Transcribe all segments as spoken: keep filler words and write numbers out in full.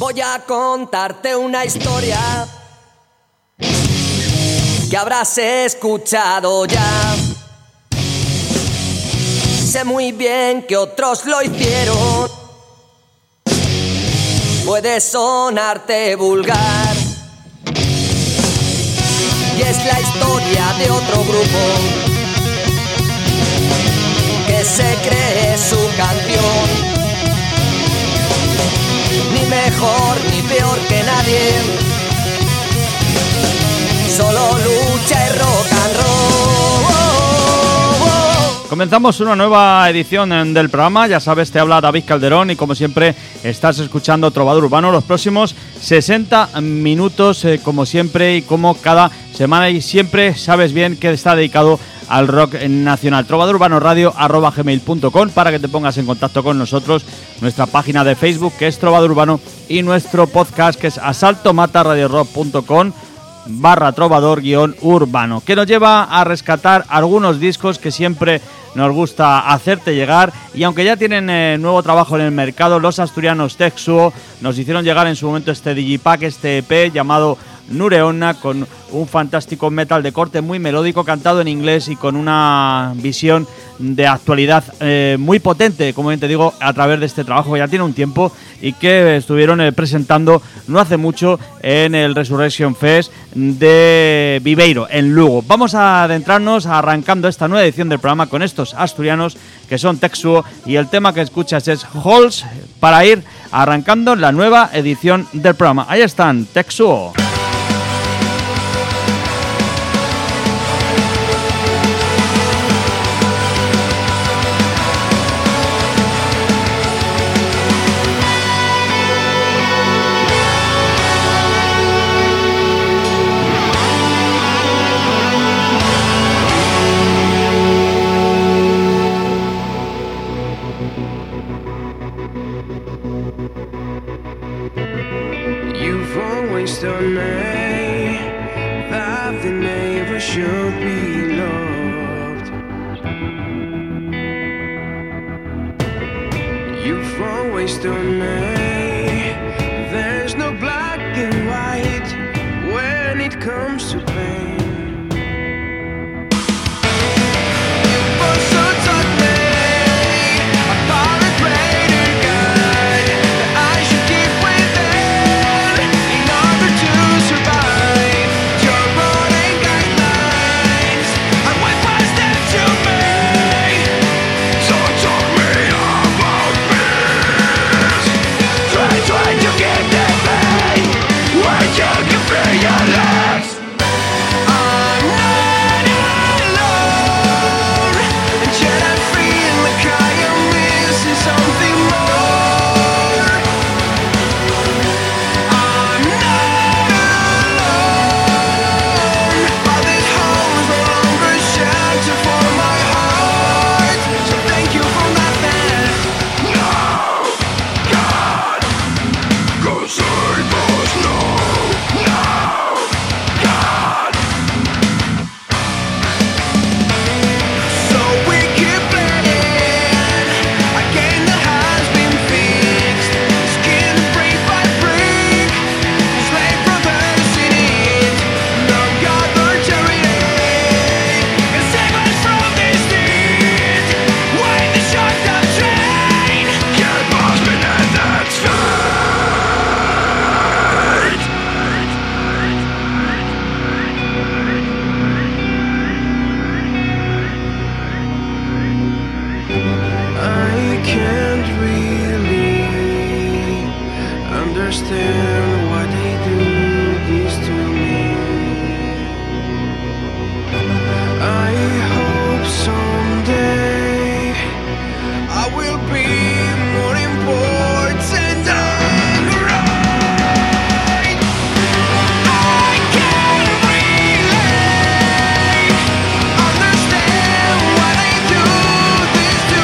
Voy a contarte una historia que habrás escuchado ya. Sé muy bien que otros lo hicieron. Puede sonarte vulgar y es la historia de otro grupo que se cree su canción. Ni mejor ni peor que nadie, solo lucha y rock and roll. Comenzamos una nueva edición del programa. Ya sabes, te habla David Calderón y como siempre estás escuchando Trovador Urbano. Los próximos sesenta minutos, eh, como siempre y como cada semana, y siempre sabes bien que está dedicado al rock nacional. Trovador Urbano Radio arroba gmail punto com para que te pongas en contacto con nosotros. Nuestra página de Facebook, que es Trovador Urbano, y nuestro podcast, que es asalto mata radio rock punto com barra trovador guión urbano, que nos lleva a rescatar algunos discos que siempre nos gusta hacerte llegar. Y aunque ya tienen eh, nuevo trabajo en el mercado, los asturianos Texuo nos hicieron llegar en su momento este digipack, este E P llamado Nureonna, con un fantástico metal de corte muy melódico, cantado en inglés y con una visión de actualidad eh, muy potente, como bien te digo, a través de este trabajo que ya tiene un tiempo y que estuvieron eh, presentando no hace mucho en el Resurrection Fest de Viveiro, en Lugo. Vamos a adentrarnos arrancando esta nueva edición del programa con estos asturianos que son Texuo, y el tema que escuchas es Halls, para ir arrancando la nueva edición del programa. Ahí están, Texuo.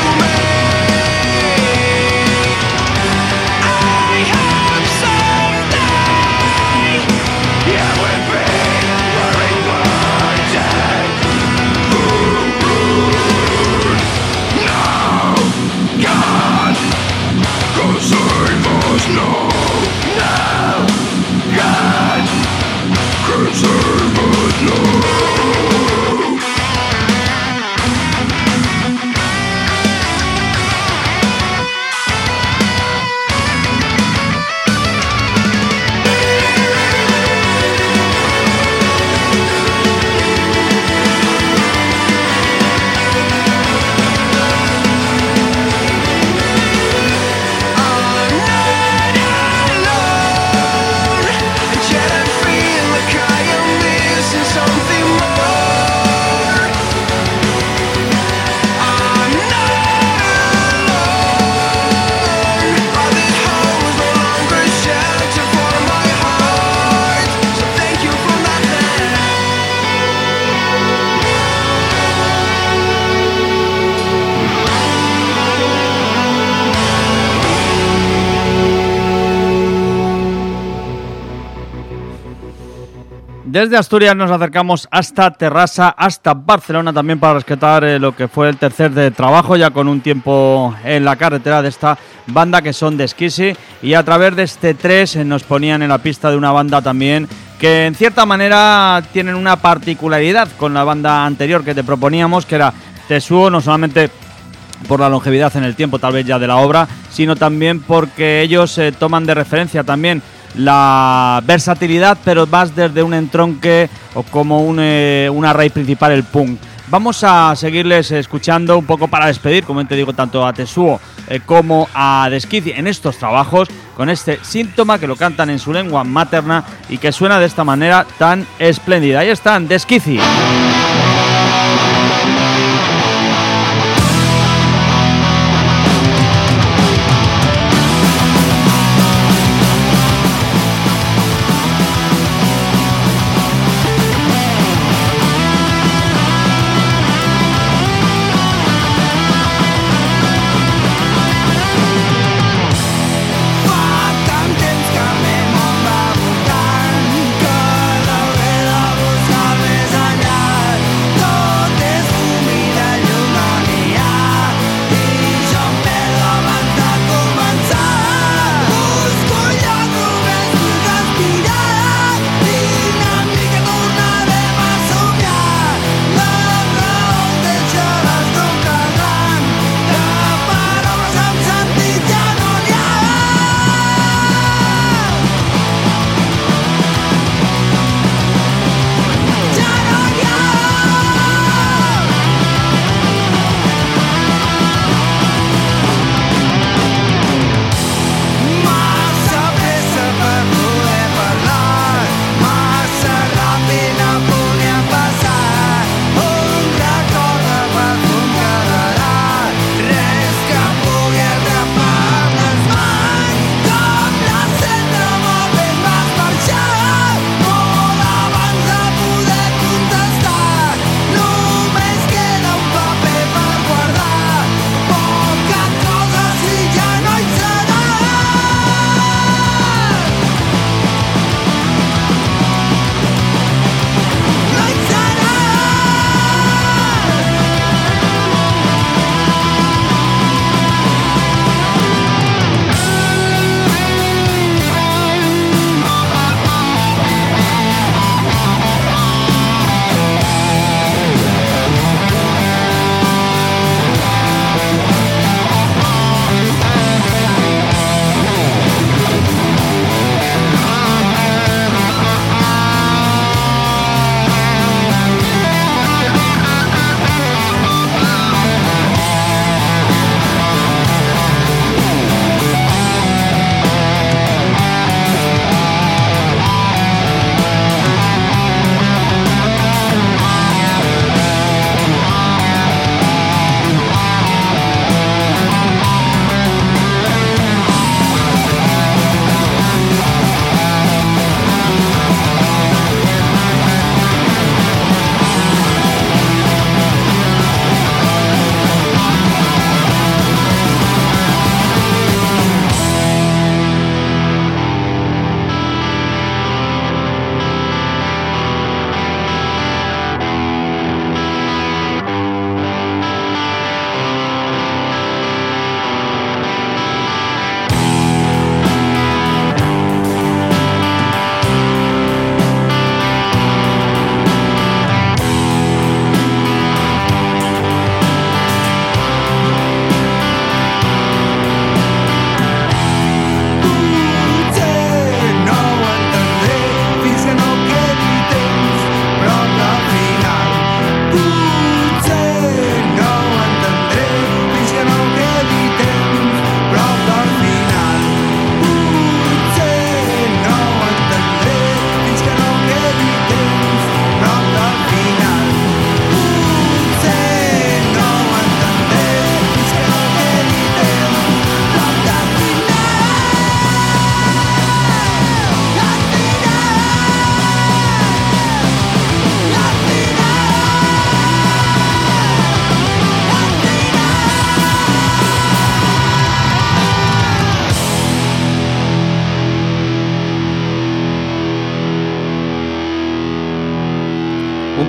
I hope someday Desde Asturias nos acercamos hasta Terrassa, hasta Barcelona también para rescatar eh, lo que fue el tercer de trabajo, ya con un tiempo en la carretera de esta banda que son Desquisi, y a través de este tres eh, nos ponían en la pista de una banda también que en cierta manera tienen una particularidad con la banda anterior que te proponíamos, que era Tesuo, no solamente por la longevidad en el tiempo tal vez ya de la obra, sino también porque ellos eh, toman de referencia también la versatilidad, pero más desde un entronque o como un, eh, una raíz principal, el punk. Vamos a seguirles escuchando un poco para despedir, como te digo, tanto a Tesuo eh, como a Desquisi en estos trabajos, con este síntoma que lo cantan en su lengua materna y que suena de esta manera tan espléndida. Ahí están, Desquisi. This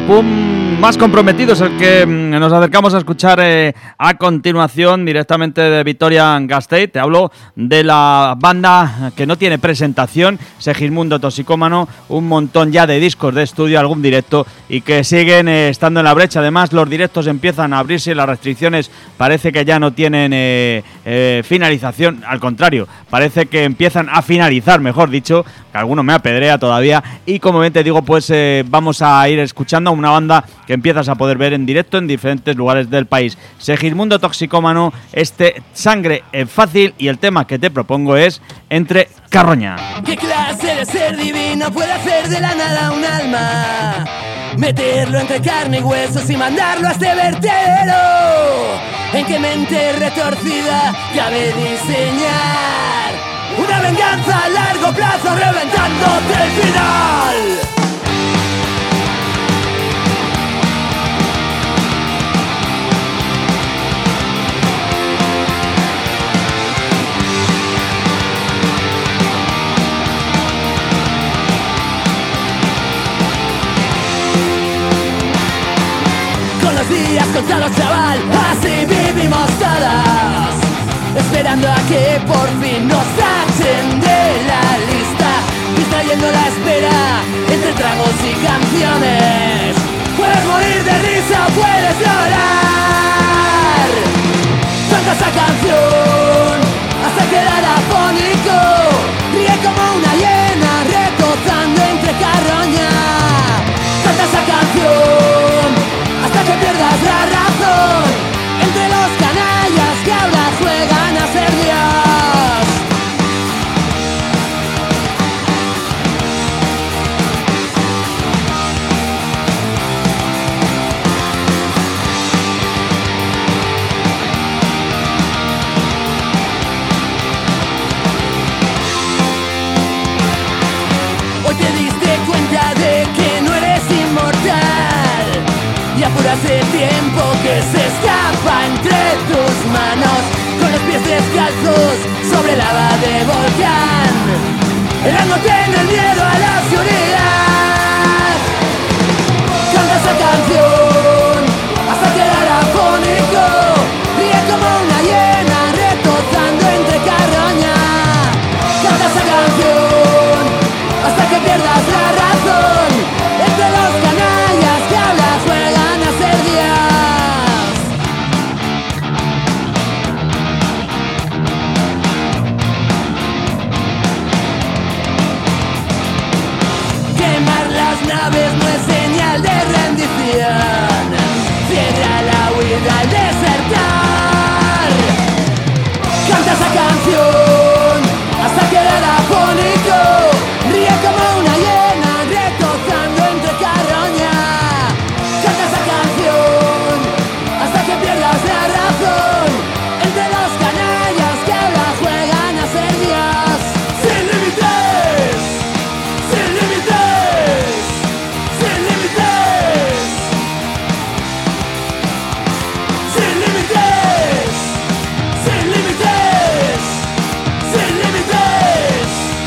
pum más comprometido es el que nos acercamos a escuchar eh, a continuación directamente de Vitoria-Gasteiz. Te hablo de la banda que no tiene presentación, Segismundo Toxicómano, un montón ya de discos de estudio, algún directo y que siguen eh, estando en la brecha. Además, los directos empiezan a abrirse y las restricciones parece que ya no tienen eh, eh, finalización, al contrario, parece que empiezan a finalizar, mejor dicho, que alguno me apedrea todavía. Y como bien te digo, pues eh, vamos a ir escuchando a una banda que empiezas a poder ver en directo en diferentes lugares del país. Segismundo Toxicómano, este Sangre es Fácil, y el tema que te propongo es Entre Carroña. ¿Qué clase de ser divino puede hacer de la nada un alma? Meterlo entre carne y huesos y mandarlo a este vertedero. ¿En qué mente retorcida cabe diseñar una venganza a largo plazo reventándote el final? Días contados, chaval, así vivimos todas, esperando a que por fin nos tachen de la lista, distrayendo la espera entre tragos y canciones. Puedes morir de risa, puedes llorar. Canta esa canción hasta quedar afónico, ríe como una hiena retozando entre carroña. Canta esa canción hasta que pierdas la razón. Entre los canallas que ahora juegan a ser Dios. Hoy te diste cuenta de que no eres inmortal, y apuras el tiempo que se escapa entre tus manos, con los pies descalzos sobre lava de volcán, helándote en el miedo a la oscuridad. Canta esa canción hasta quedar afónico, ríe como una hiena retozando entre carroña. Canta esa canción hasta que pierdas la razón. Entre los canallas que ahora juegan a ser Dios. Quemar las naves no es señal de rendición. Cierra la huida al desertar. Canta esa canción hasta quedar afónico, ríe como una hiena retozando entre carroña. Canta esa canción hasta que pierdas la razón. Entre los canallas que ahora juegan a ser Dios. Sin límites, sin límites, sin límites, sin límites, sin límites, sin límites,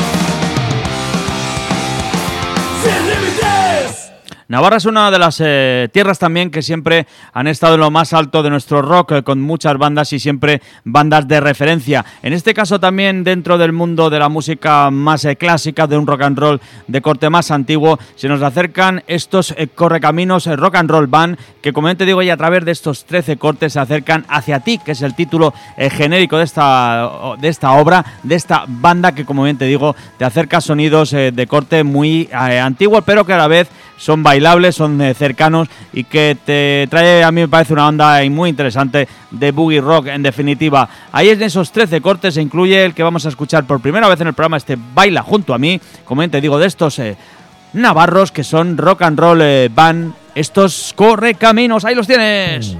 sin límites. Navarra es una de las eh, tierras también que siempre han estado en lo más alto de nuestro rock, eh, con muchas bandas y siempre bandas de referencia. En este caso también dentro del mundo de la música más eh, clásica, de un rock and roll de corte más antiguo, se nos acercan estos eh, Correcaminos eh, Rock and Roll Band, que como te digo, y a través de estos trece cortes se acercan hacia ti, que es el título eh, genérico de esta, de esta obra, de esta banda que, como bien te digo, te acerca sonidos eh, de corte muy eh, antiguo, pero que a la vez son bailables, son eh, cercanos, y que te trae, a mí me parece, una banda muy interesante de boogie rock, en definitiva. Ahí en esos trece cortes se incluye el que vamos a escuchar por primera vez en el programa, este Baila Junto a Mí, como bien te digo, de estos eh, navarros que son Rock and Roll eh, Band, estos Correcaminos. Ahí los tienes.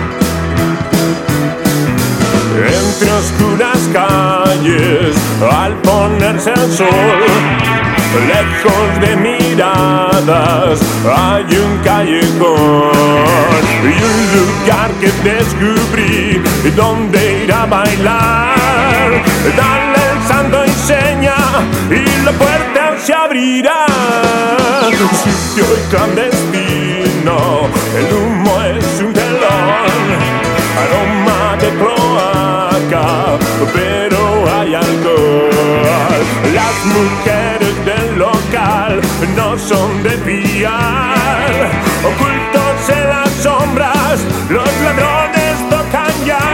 Entre oscuras calles, al al ponerse el sol. Lejos de miradas hay un callejón y un lugar que descubrí donde ir a bailar. Dale el santo y seña y la puerta se abrirá. Sitio clandestino, el humo es un telón, aroma de cloaca, pero hay alcohol. Las mujeres del local no son de fiar, ocultos en las sombras, los ladrones tocan ya.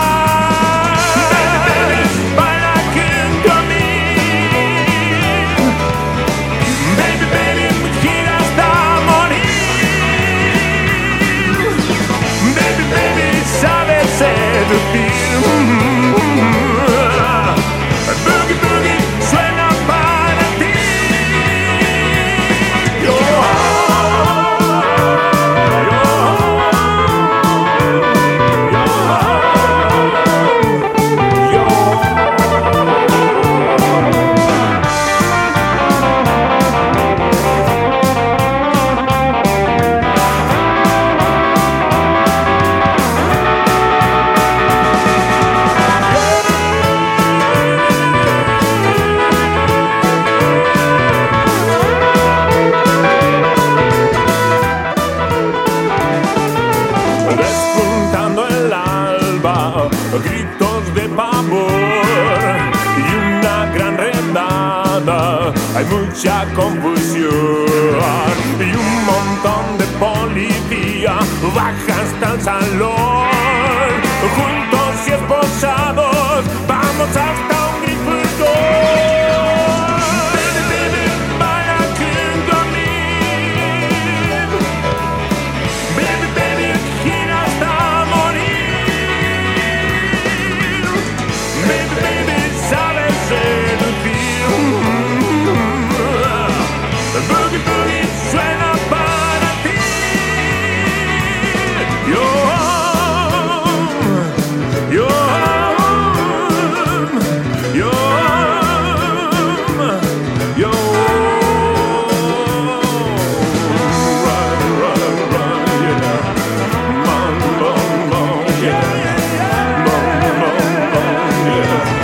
Baila junto a mí, baby, baby, gira hasta morir. Baby, baby, sabes seducir. Boogie, boogie, suena para ti. Yo, despuntando el alba, gritos de pavor y una gran redada. Hay mucha confusión y un montón de policía baja hasta el salón. Juntos y esposados vamos hasta un grifo. Baby, baby, baila junto a mí. Baby, baby, gira hasta morir. Baby, baby, sabes seducir. Boogie, boogie, suena para ti. Yo, yo, yo, yo. Run, run, run, yeah. Bum, bum, bum, yeah. Bum, bum, bum, yeah.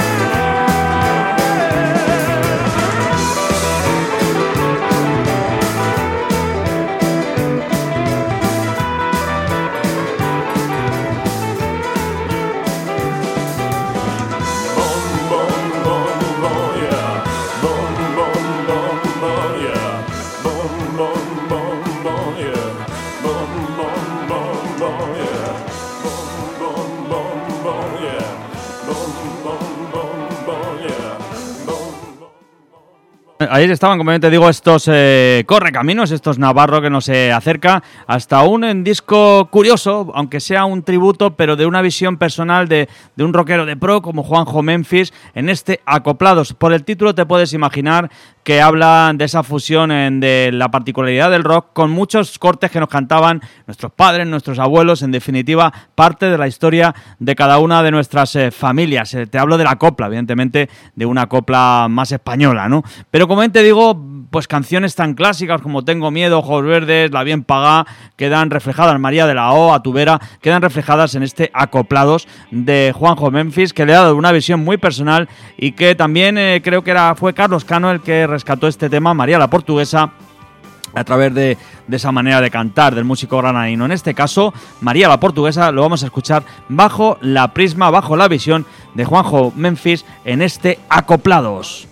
Bum, bum, bum, bum, yeah. Bum, bum, bum, bum, yeah. Bum, bum, bum, bum, yeah. Bum, bum, bum, bum, yeah. Bum, bum, bum, bum, yeah. Bum, bum, bum, bum, yeah. Bum, bum. Ahí estaban, como bien te digo, estos eh, correcaminos, estos Navarro que nos eh, acerca hasta un en disco curioso, aunque sea un tributo, pero de una visión personal de, de un rockero de pro como Juanjo Memphis en este Acoplados. Por el título te puedes imaginar que habla de esa fusión en, de la particularidad del rock con muchos cortes que nos cantaban nuestros padres, nuestros abuelos, en definitiva, parte de la historia de cada una de nuestras eh, familias. Eh, te hablo de la copla, evidentemente, de una copla más española, ¿no? Pero como bien te digo, pues canciones tan clásicas como Tengo Miedo, Ojos Verdes, La Bien Pagá, quedan reflejadas, María de la O, A Tu Vera, quedan reflejadas en este Acoplados de Juanjo Memphis, que le ha dado una visión muy personal y que también eh, creo que era fue Carlos Cano el que rescató este tema, María la Portuguesa, a través de, de esa manera de cantar del músico granadino. En este caso, María la Portuguesa lo vamos a escuchar bajo la prisma, bajo la visión de Juanjo Memphis en este Acoplados.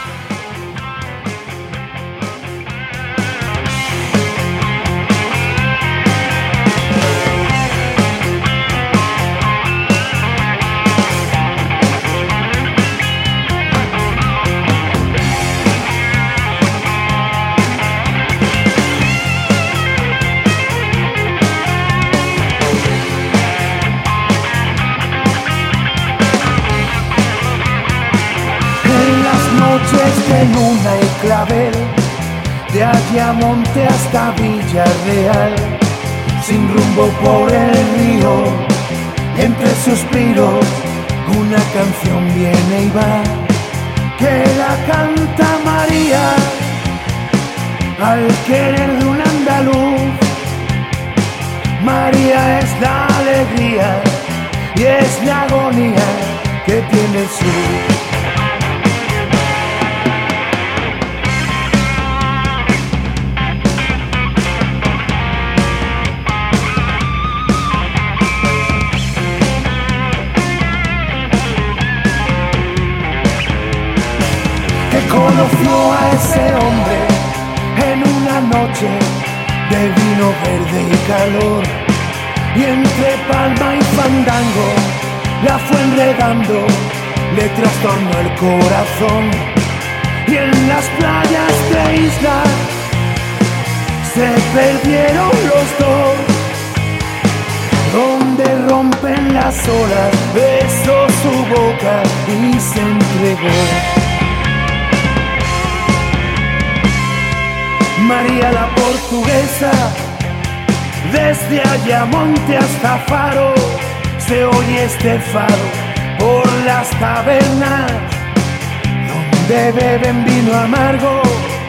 De Luna y Clavel, de Ayamonte hasta Villarreal, sin rumbo por el río, entre suspiros, una canción viene y va, que la canta María al querer de un andaluz. María es la alegría y es la agonía que tiene el sur. Conoció a ese hombre en una noche de vino verde y calor, y entre palma y fandango la fue enredando, le trastornó el corazón. Y en las playas de isla se perdieron los dos, donde rompen las olas, besó su boca y se entregó. María la portuguesa, desde Ayamonte hasta Faro, se oye este fado por las tabernas, donde beben vino amargo,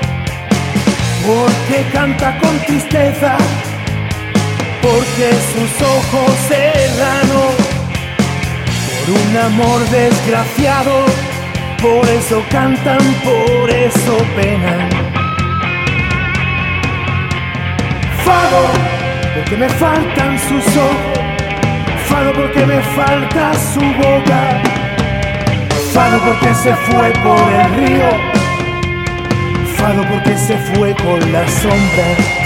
porque canta con tristeza, porque sus ojos serranos, por un amor desgraciado, por eso cantan, por eso penan. Fado, porque me faltan sus ojos, fado porque me falta su boca, fado porque se fue por el río, fado porque se fue con la sombra.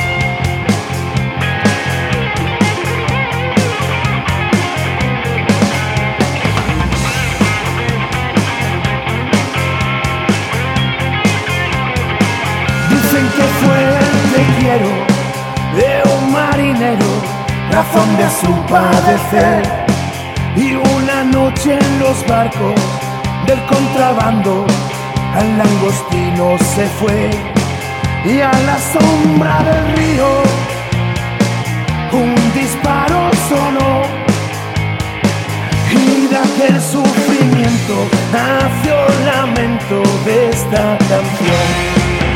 Dicen que fue el te quiero de un marinero, razón de su padecer, y una noche en los barcos del contrabando al langostino se fue, y a la sombra del río un disparo sonó, y de aquel sufrimiento nació el lamento de esta canción.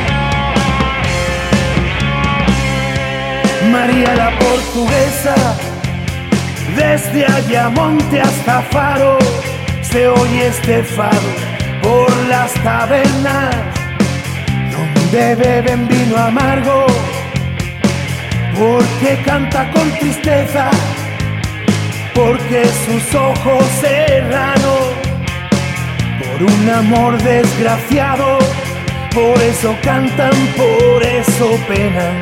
María la portuguesa, desde Ayamonte hasta Faro, se oye este fado por las tabernas, donde beben vino amargo, porque canta con tristeza, porque sus ojos serranos, por un amor desgraciado, por eso cantan, por eso penan.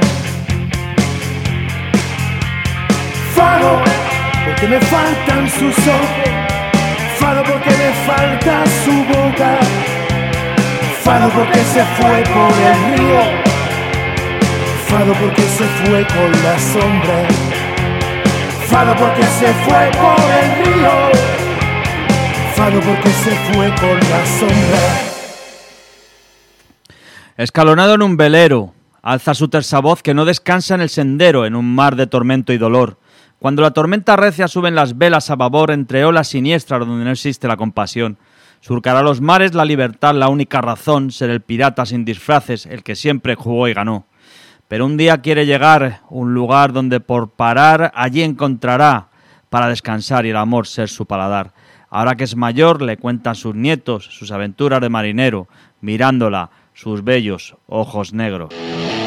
Fado, porque me faltan sus ojos, fado porque me falta su boca, fado porque se fue por el río, fado porque se fue con la sombra, fado porque se fue por el río, fado porque se fue con la sombra. Escalonado en un velero, alza su tersa voz que no descansa en el sendero, en un mar de tormento y dolor. Cuando la tormenta recia suben las velas a babor entre olas siniestras donde no existe la compasión. Surcará los mares la libertad, la única razón, ser el pirata sin disfraces, el que siempre jugó y ganó. Pero un día quiere llegar un lugar donde por parar allí encontrará para descansar y el amor ser su paladar. Ahora que es mayor le cuentan sus nietos sus aventuras de marinero, mirándola sus bellos ojos negros.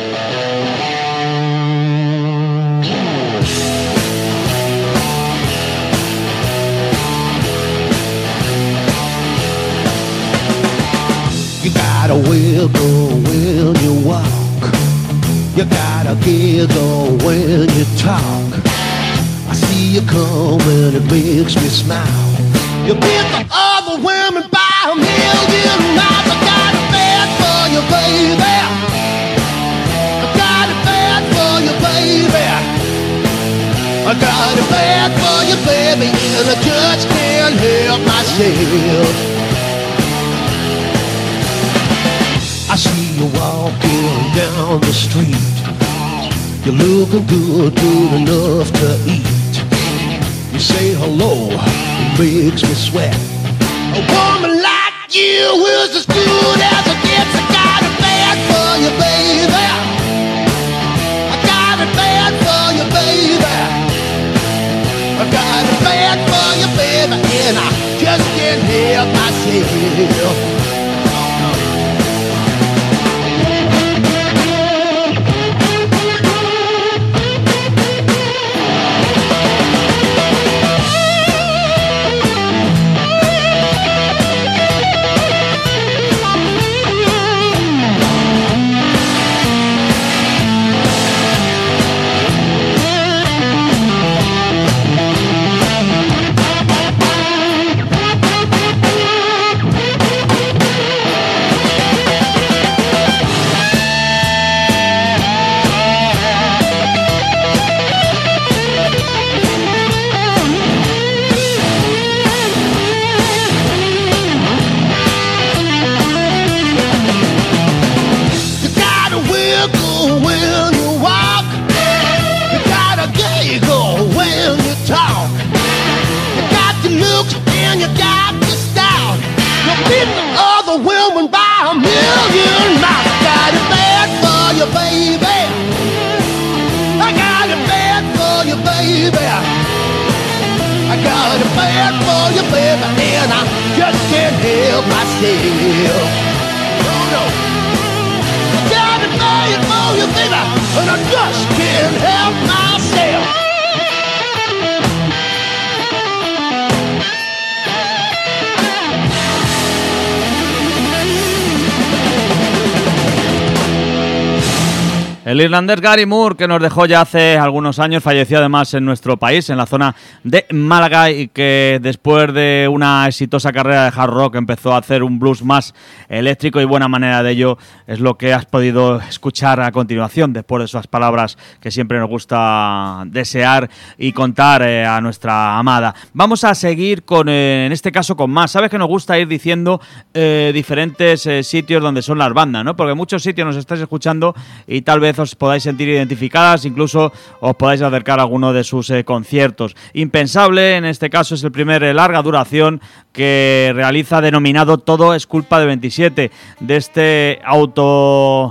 You gotta wiggle when you walk. You gotta giggle when you talk. I see you coming, it makes me smile. You beat the other women by a million miles. I got a bad for you, baby. I got a bad for you, baby. I got a bad for you, baby, and I just can't help myself. I see you walking down the street. You're looking good, good enough to eat. You say hello, it makes me sweat. A woman like you was as good as it gets. I got it bad for you, baby. I got it bad for you, baby. I got it bad for you, baby, and I just can't help myself. El irlandés Gary Moore, que nos dejó ya hace algunos años, falleció además en nuestro país, en la zona de Málaga, y que después de una exitosa carrera de hard rock empezó a hacer un blues más eléctrico, y buena manera de ello es lo que has podido escuchar a continuación, después de esas palabras que siempre nos gusta desear y contar eh, a nuestra amada. Vamos a seguir con, eh, en este caso, con más. Sabes que nos gusta ir diciendo eh, diferentes eh, sitios donde son las bandas, ¿no? Porque muchos sitios nos estáis escuchando y tal vez os podáis sentir identificadas, incluso os podáis acercar a alguno de sus eh, conciertos. Impensable, en este caso, es el primer eh, larga duración que realiza, denominado Todo es culpa de veintisiete, de este auto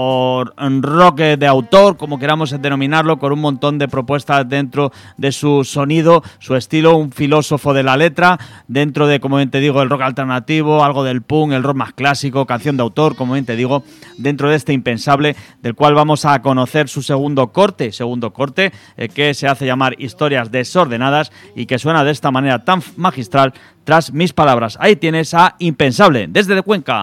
o rock de autor, como queramos denominarlo, con un montón de propuestas dentro de su sonido, su estilo, un filósofo de la letra, dentro de, como bien te digo, el rock alternativo, algo del punk, el rock más clásico, canción de autor, como bien te digo, dentro de este Impensable, del cual vamos a conocer su segundo corte, segundo corte, eh, que se hace llamar Historias Desordenadas, y que suena de esta manera tan magistral tras mis palabras. Ahí tienes a Impensable, desde Cuenca.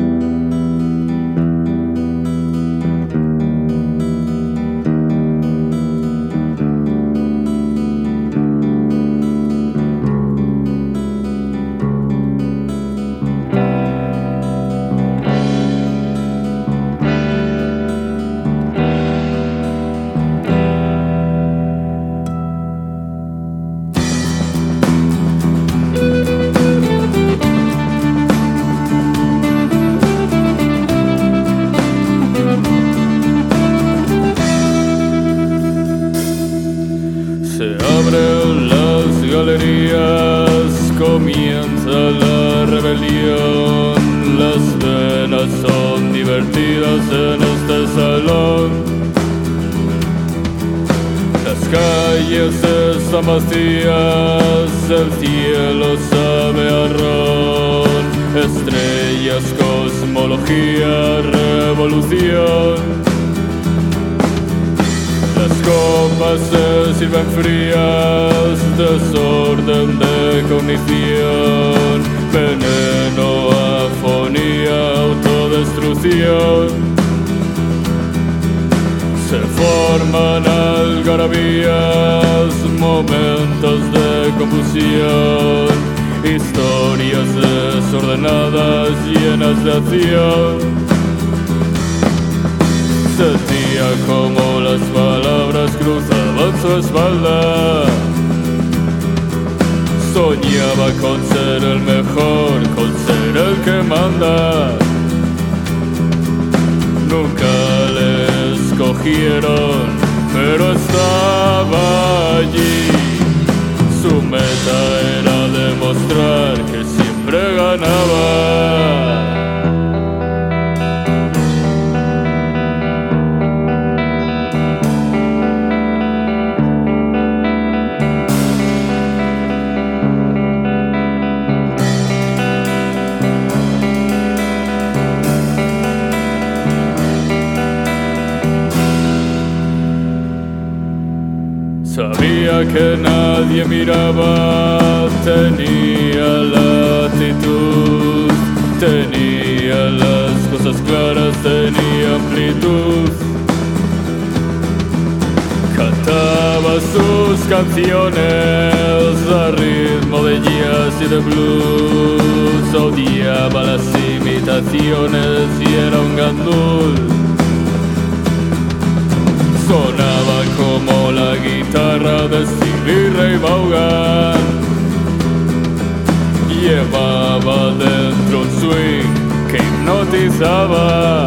Vacías, el cielo sabe a ron, estrellas, cosmología, revolución. Las copas se sirven frías, desorden de cognición, veneno, afonía, autodestrucción. Se forman algarabías, momentos de confusión, historias desordenadas llenas de acción. Sentía como las palabras cruzaban su espalda. Soñaba con ser el mejor, con ser el que manda. Nunca le escogieron, pero estaba allí. Su meta era demostrar que siempre ganaba. que nadie miraba, tenía la actitud, tenía las cosas claras, tenía amplitud. Cantaba sus canciones a ritmo de jazz y de blues, odiaba las imitaciones y era un gandul. Sonaba como la guitarra de Stevie Ray Vaughan, llevaba dentro un swing que hipnotizaba.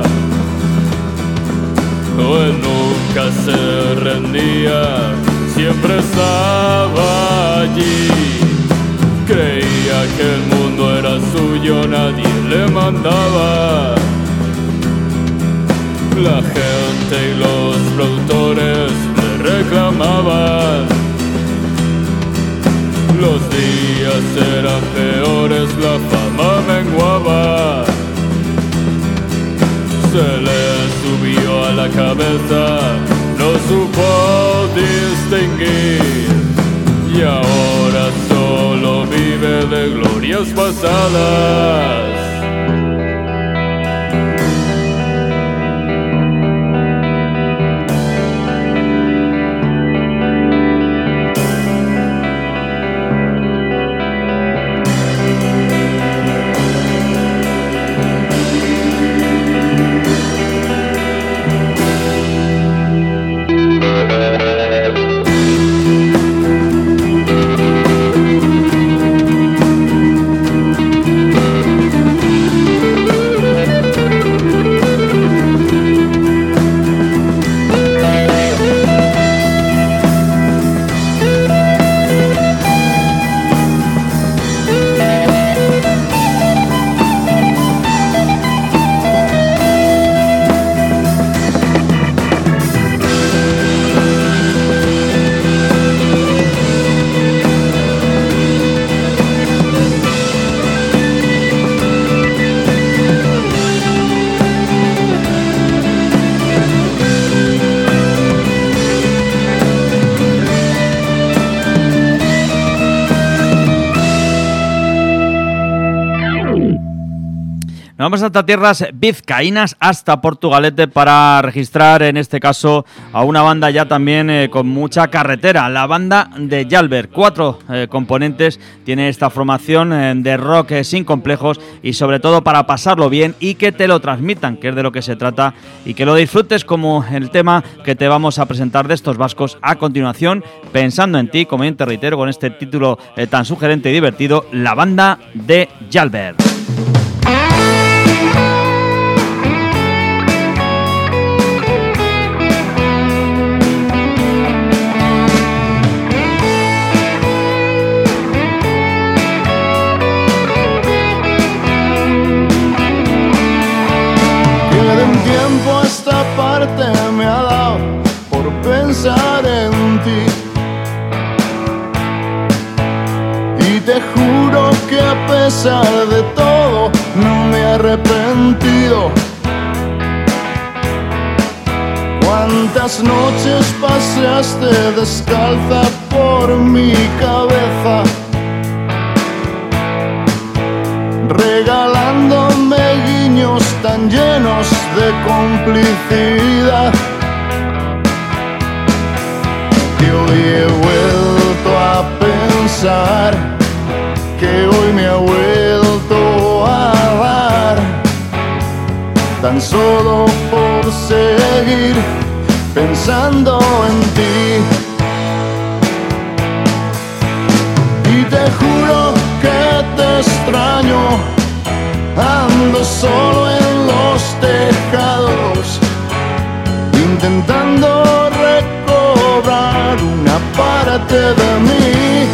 Él nunca se rendía, siempre estaba allí. Creía que el mundo era suyo, nadie le mandaba. La gente y los productores le reclamaban. Los días eran peores, la fama menguaba. Se le subió a la cabeza, no supo distinguir, y ahora solo vive de glorias pasadas. Vamos hasta tierras vizcaínas, hasta Portugalete, para registrar en este caso a una banda ya también eh, con mucha carretera, la banda de Jalbert. Cuatro eh, componentes tiene esta formación eh, de rock eh, sin complejos y sobre todo para pasarlo bien y que te lo transmitan, que es de lo que se trata, y que lo disfrutes, como el tema que te vamos a presentar de estos vascos a continuación, Pensando en ti, como bien te reitero, con este título eh, tan sugerente y divertido, la banda de Jalbert. Esta parte me ha dado por pensar en ti, y te juro que a pesar de todo no me he arrepentido. Cuántas noches paseaste descalza por mi cabeza, regalándome guiños tan llenos de complicidad, que hoy he vuelto a pensar, que hoy me ha vuelto a dar, tan solo por seguir pensando en ti. Y te juro que te extraño, ando solo en los tejados, intentando recobrar una parte de mí.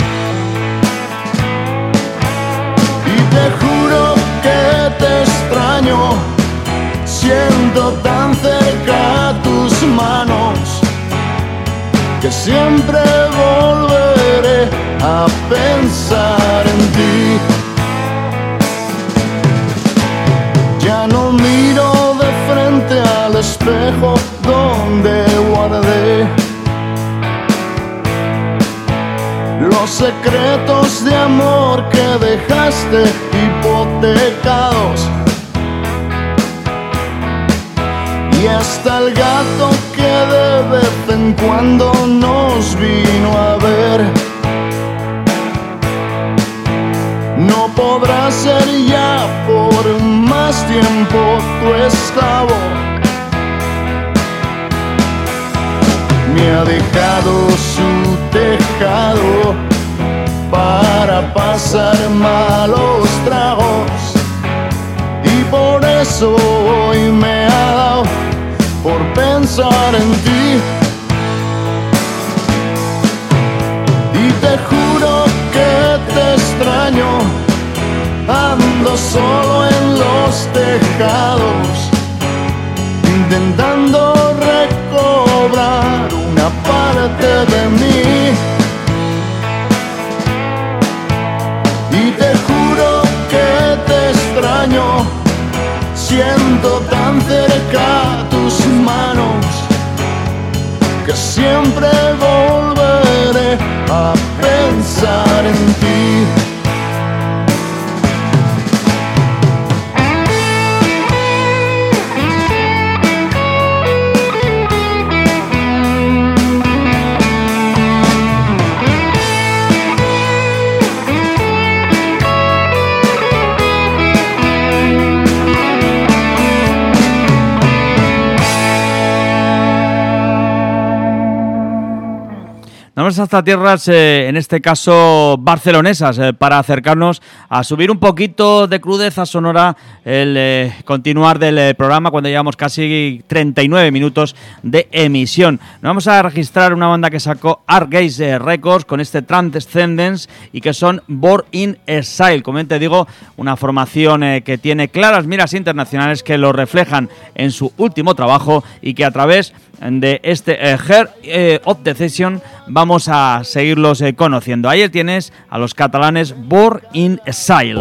Y te juro que te extraño, siento tan cerca tus manos, que siempre volveré a pensar en ti. Ya no miro de frente al espejo donde guardé los secretos de amor que dejaste hipotecados. Y hasta el gato que de vez en cuando nos vino a ver no podrá ser ya por más tiempo tu esclavo. Me ha dejado su tejado para pasar malos tragos, y por eso hoy me ha dado por pensar en ti. Y te juro que te extraño, ando solo en los tejados, intentando recobrar una parte de mí. Y te juro que te extraño, siento tan cerca tus manos que siempre volveré a pensar en ti. Vamos hasta tierras, eh, en este caso barcelonesas, eh, para acercarnos a subir un poquito de crudeza sonora el eh, continuar del eh, programa cuando llevamos casi treinta y nueve minutos de emisión. Nos vamos a registrar una banda que sacó Artgaze eh, Records con este Transcendence y que son Born in Exile. Como te digo, una formación eh, que tiene claras miras internacionales que lo reflejan en su último trabajo y que a través de este eh, Heart eh, of the Session vamos a seguirlos eh, conociendo. Ayer tienes a los catalanes Born in Exile.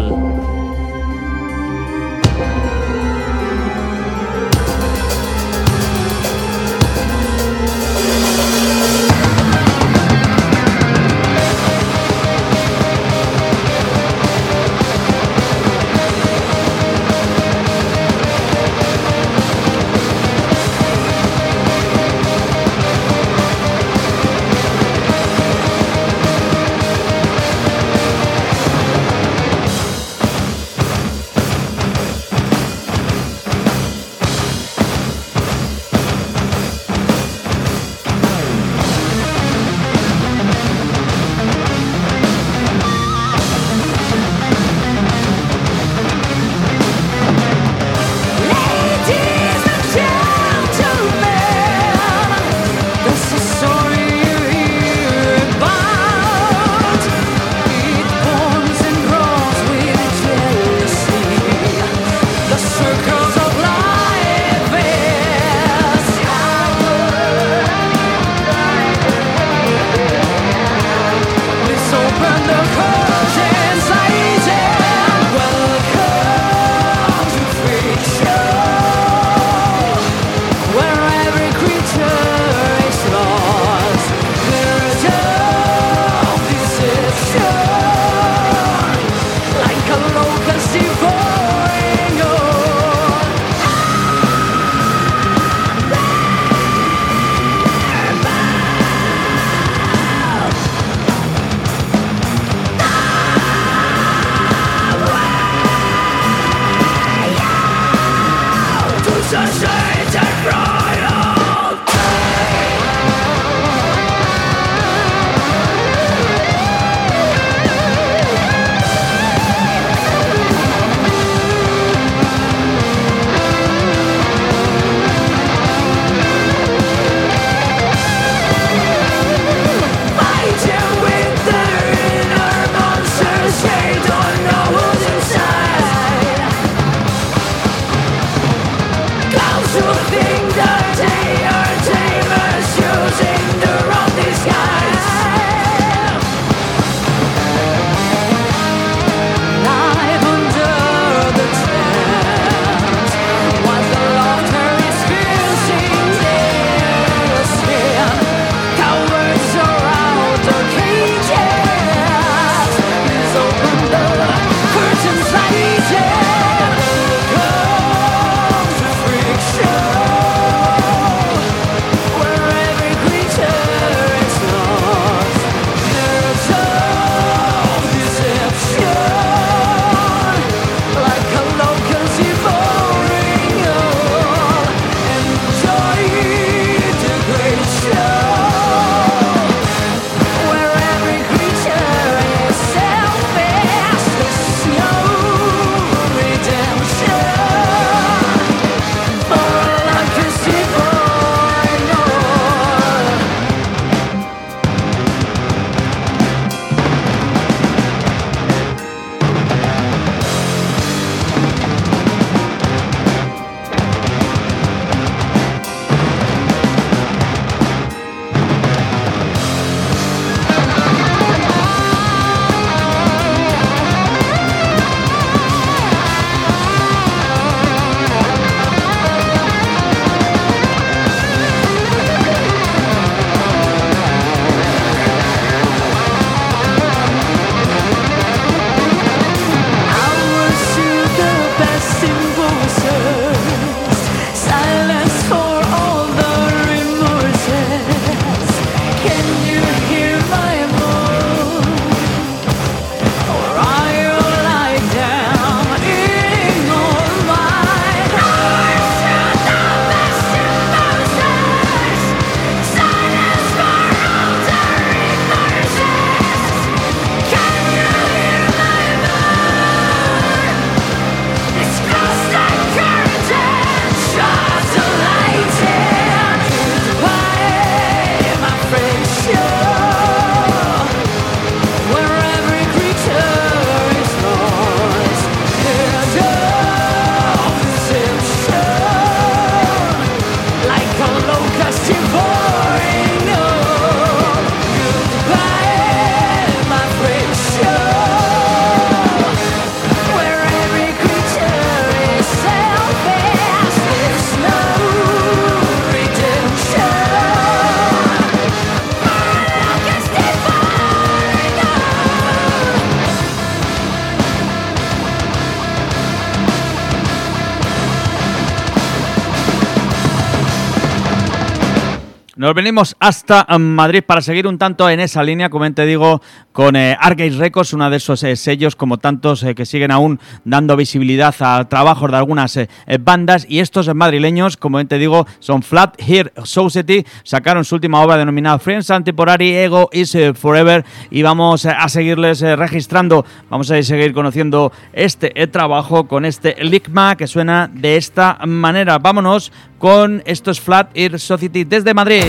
Nos venimos hasta Madrid para seguir un tanto en esa línea, como te digo, con eh, Arcade Records, uno de esos eh, sellos como tantos eh, que siguen aún dando visibilidad a trabajos de algunas eh, bandas, y estos madrileños, como te digo, son Flat Earth Society, sacaron su última obra denominada Friends and Temporary Ego is Forever, y vamos eh, a seguirles eh, registrando, vamos a seguir conociendo este eh, trabajo con este Ligma que suena de esta manera. Vámonos con estos Flat Earth Society desde Madrid.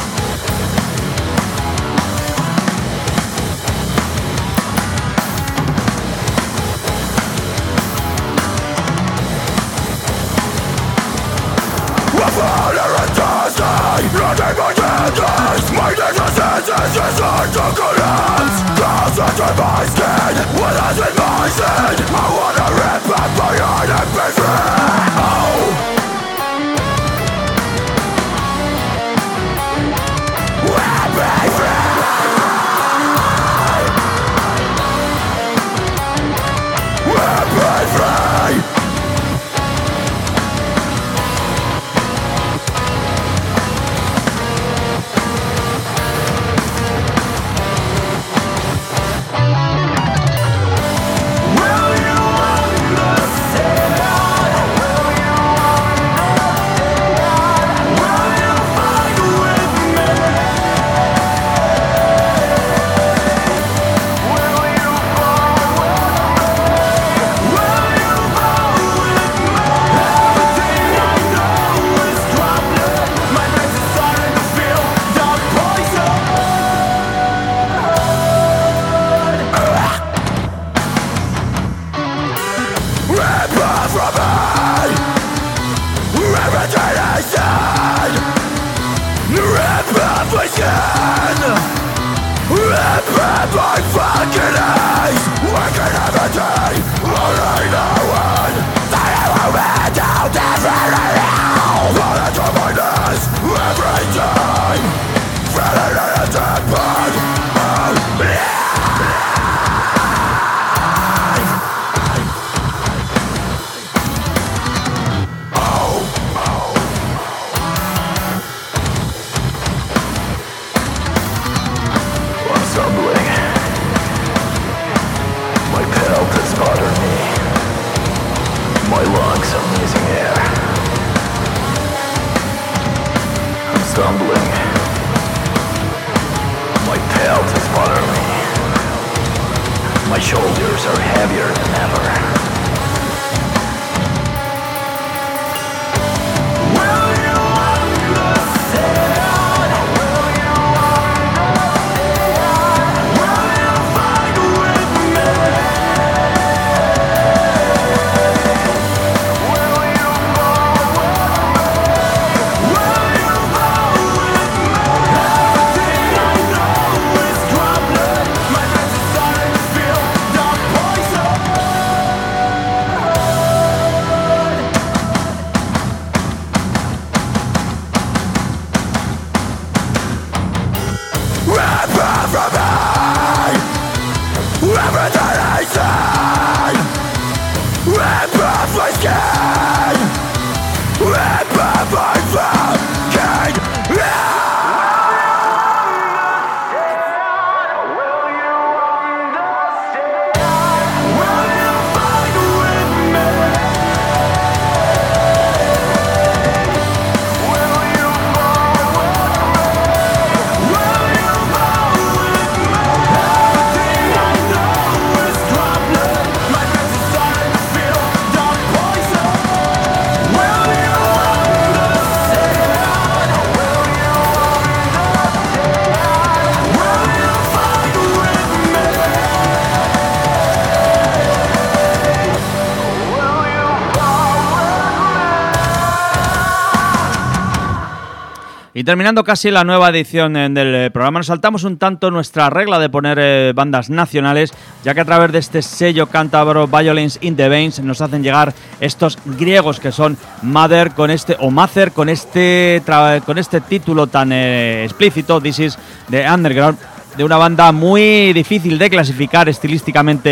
Y terminando casi la nueva edición eh, del eh, programa, nos saltamos un tanto nuestra regla de poner eh, bandas nacionales, ya que a través de este sello cántabro Violence in the Veins nos hacen llegar estos griegos que son Mother con este o Mather con este tra- con este título tan eh, explícito, This is the Underground, de una banda muy difícil de clasificar estilísticamente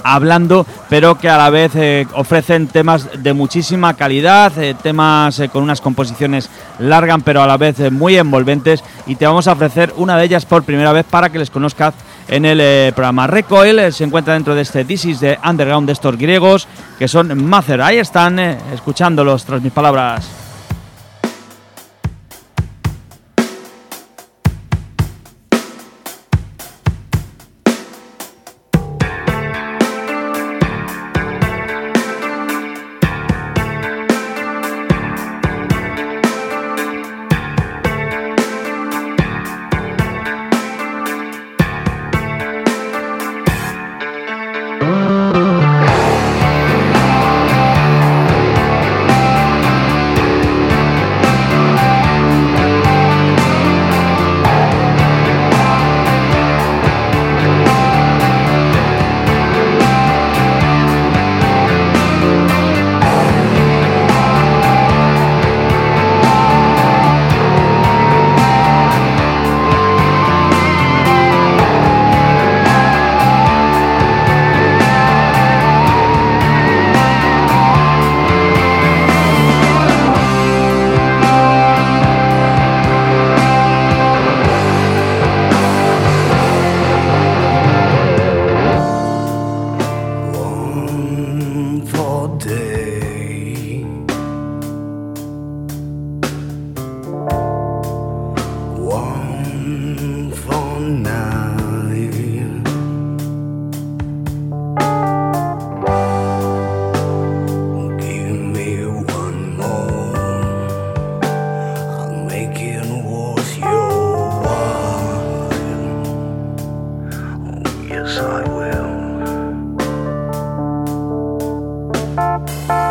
hablando, pero que a la vez eh, ofrecen temas de muchísima calidad, eh, temas eh, con unas composiciones largas, pero a la vez eh, muy envolventes, y te vamos a ofrecer una de ellas por primera vez para que les conozcas en el eh, programa. Recoil eh, se encuentra dentro de este This is the Underground de estos griegos, que son Mather. Ahí están, eh, escuchándolos tras mis palabras. Yes, I will.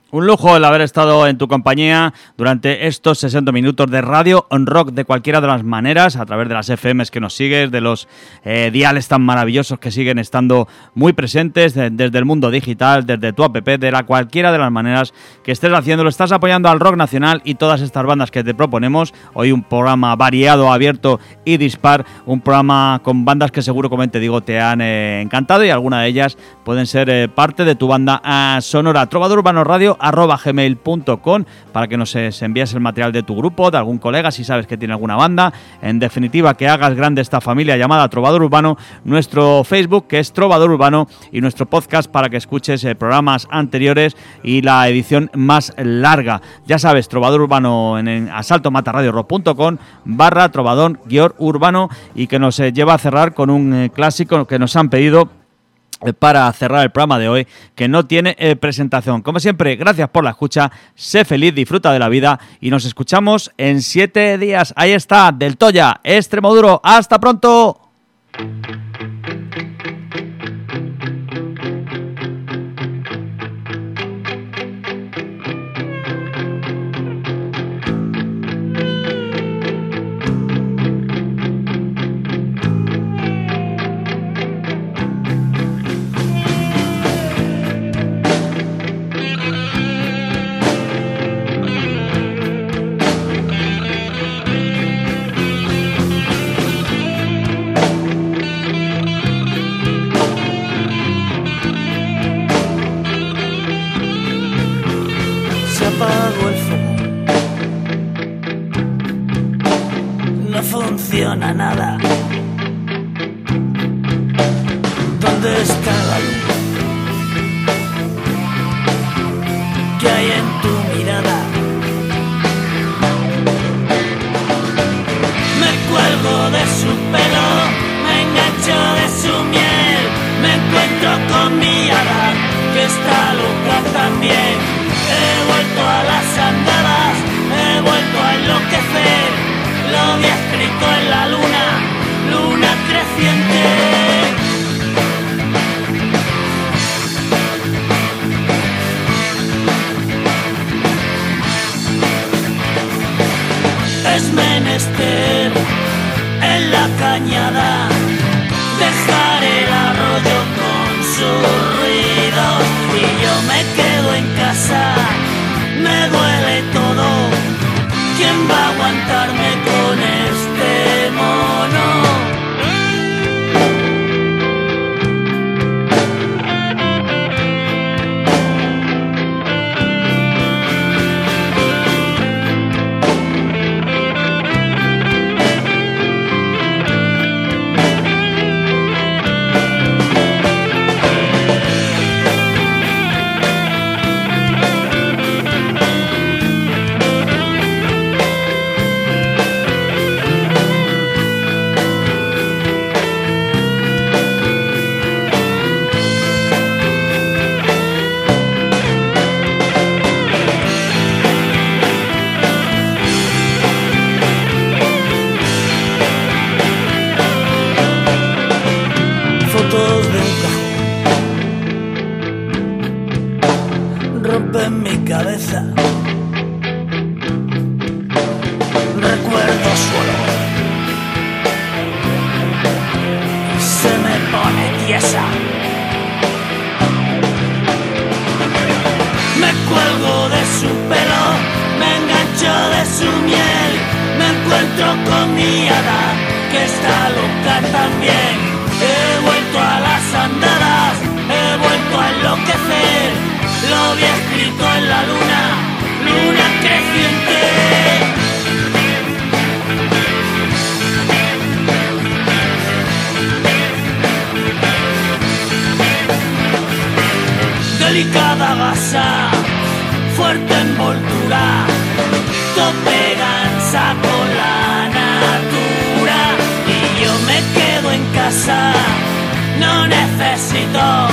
Un lujo el haber estado en tu compañía durante estos sesenta minutos de radio on rock de cualquiera de las maneras, a través de las F Ms que nos sigues, de los eh, diales tan maravillosos que siguen estando muy presentes, de, desde el mundo digital, desde tu app, de la cualquiera de las maneras que estés haciéndolo. Estás apoyando al rock nacional y todas estas bandas que te proponemos. Hoy un programa variado, abierto y dispar, un programa con bandas que seguro, como te digo, te han eh, encantado y alguna de ellas pueden ser eh, parte de tu banda eh, sonora. Trovador Urbano Radio arroba gmail punto com para que nos envíes el material de tu grupo, de algún colega, si sabes que tiene alguna banda. En definitiva, que hagas grande esta familia llamada Trovador Urbano. Nuestro Facebook, que es Trovador Urbano, y nuestro podcast para que escuches eh, programas anteriores y la edición más larga. Ya sabes, Trovador Urbano en, en asalto mata radio rock punto com barra trovador guión urbano, y que nos eh, lleva a cerrar con un eh, clásico que nos han pedido para cerrar el programa de hoy, que no tiene eh, presentación. Como siempre, gracias por la escucha, sé feliz, disfruta de la vida y nos escuchamos en siete días. Ahí está, Del Toya, Extremoduro. ¡Hasta pronto! funciona nada. ¿Dónde está la luz que hay en tu mirada? Me cuelgo de su pelo, me engancho de su miel, me encuentro con mi hada que está loca también. He vuelto a las andadas, he vuelto a enloquecer. Lo había escrito en la luna, luna creciente. Es menester en la cañada dejar el arroyo con sus ruidos y yo me quedo en casa, me duele todo. ¿Quién va a aguantarme con este mono? En mi cabeza recuerdo su olor, se me pone tiesa. Me cuelgo de su pelo, me engancho de su miel, me encuentro con mi hada que está loca también. He vuelto a las andadas, he vuelto a enloquecer. Lo había escrito en la luna, luna creciente. Delicada gasa, fuerte envoltura, tope gansa con la natura. Y yo me quedo en casa, no necesito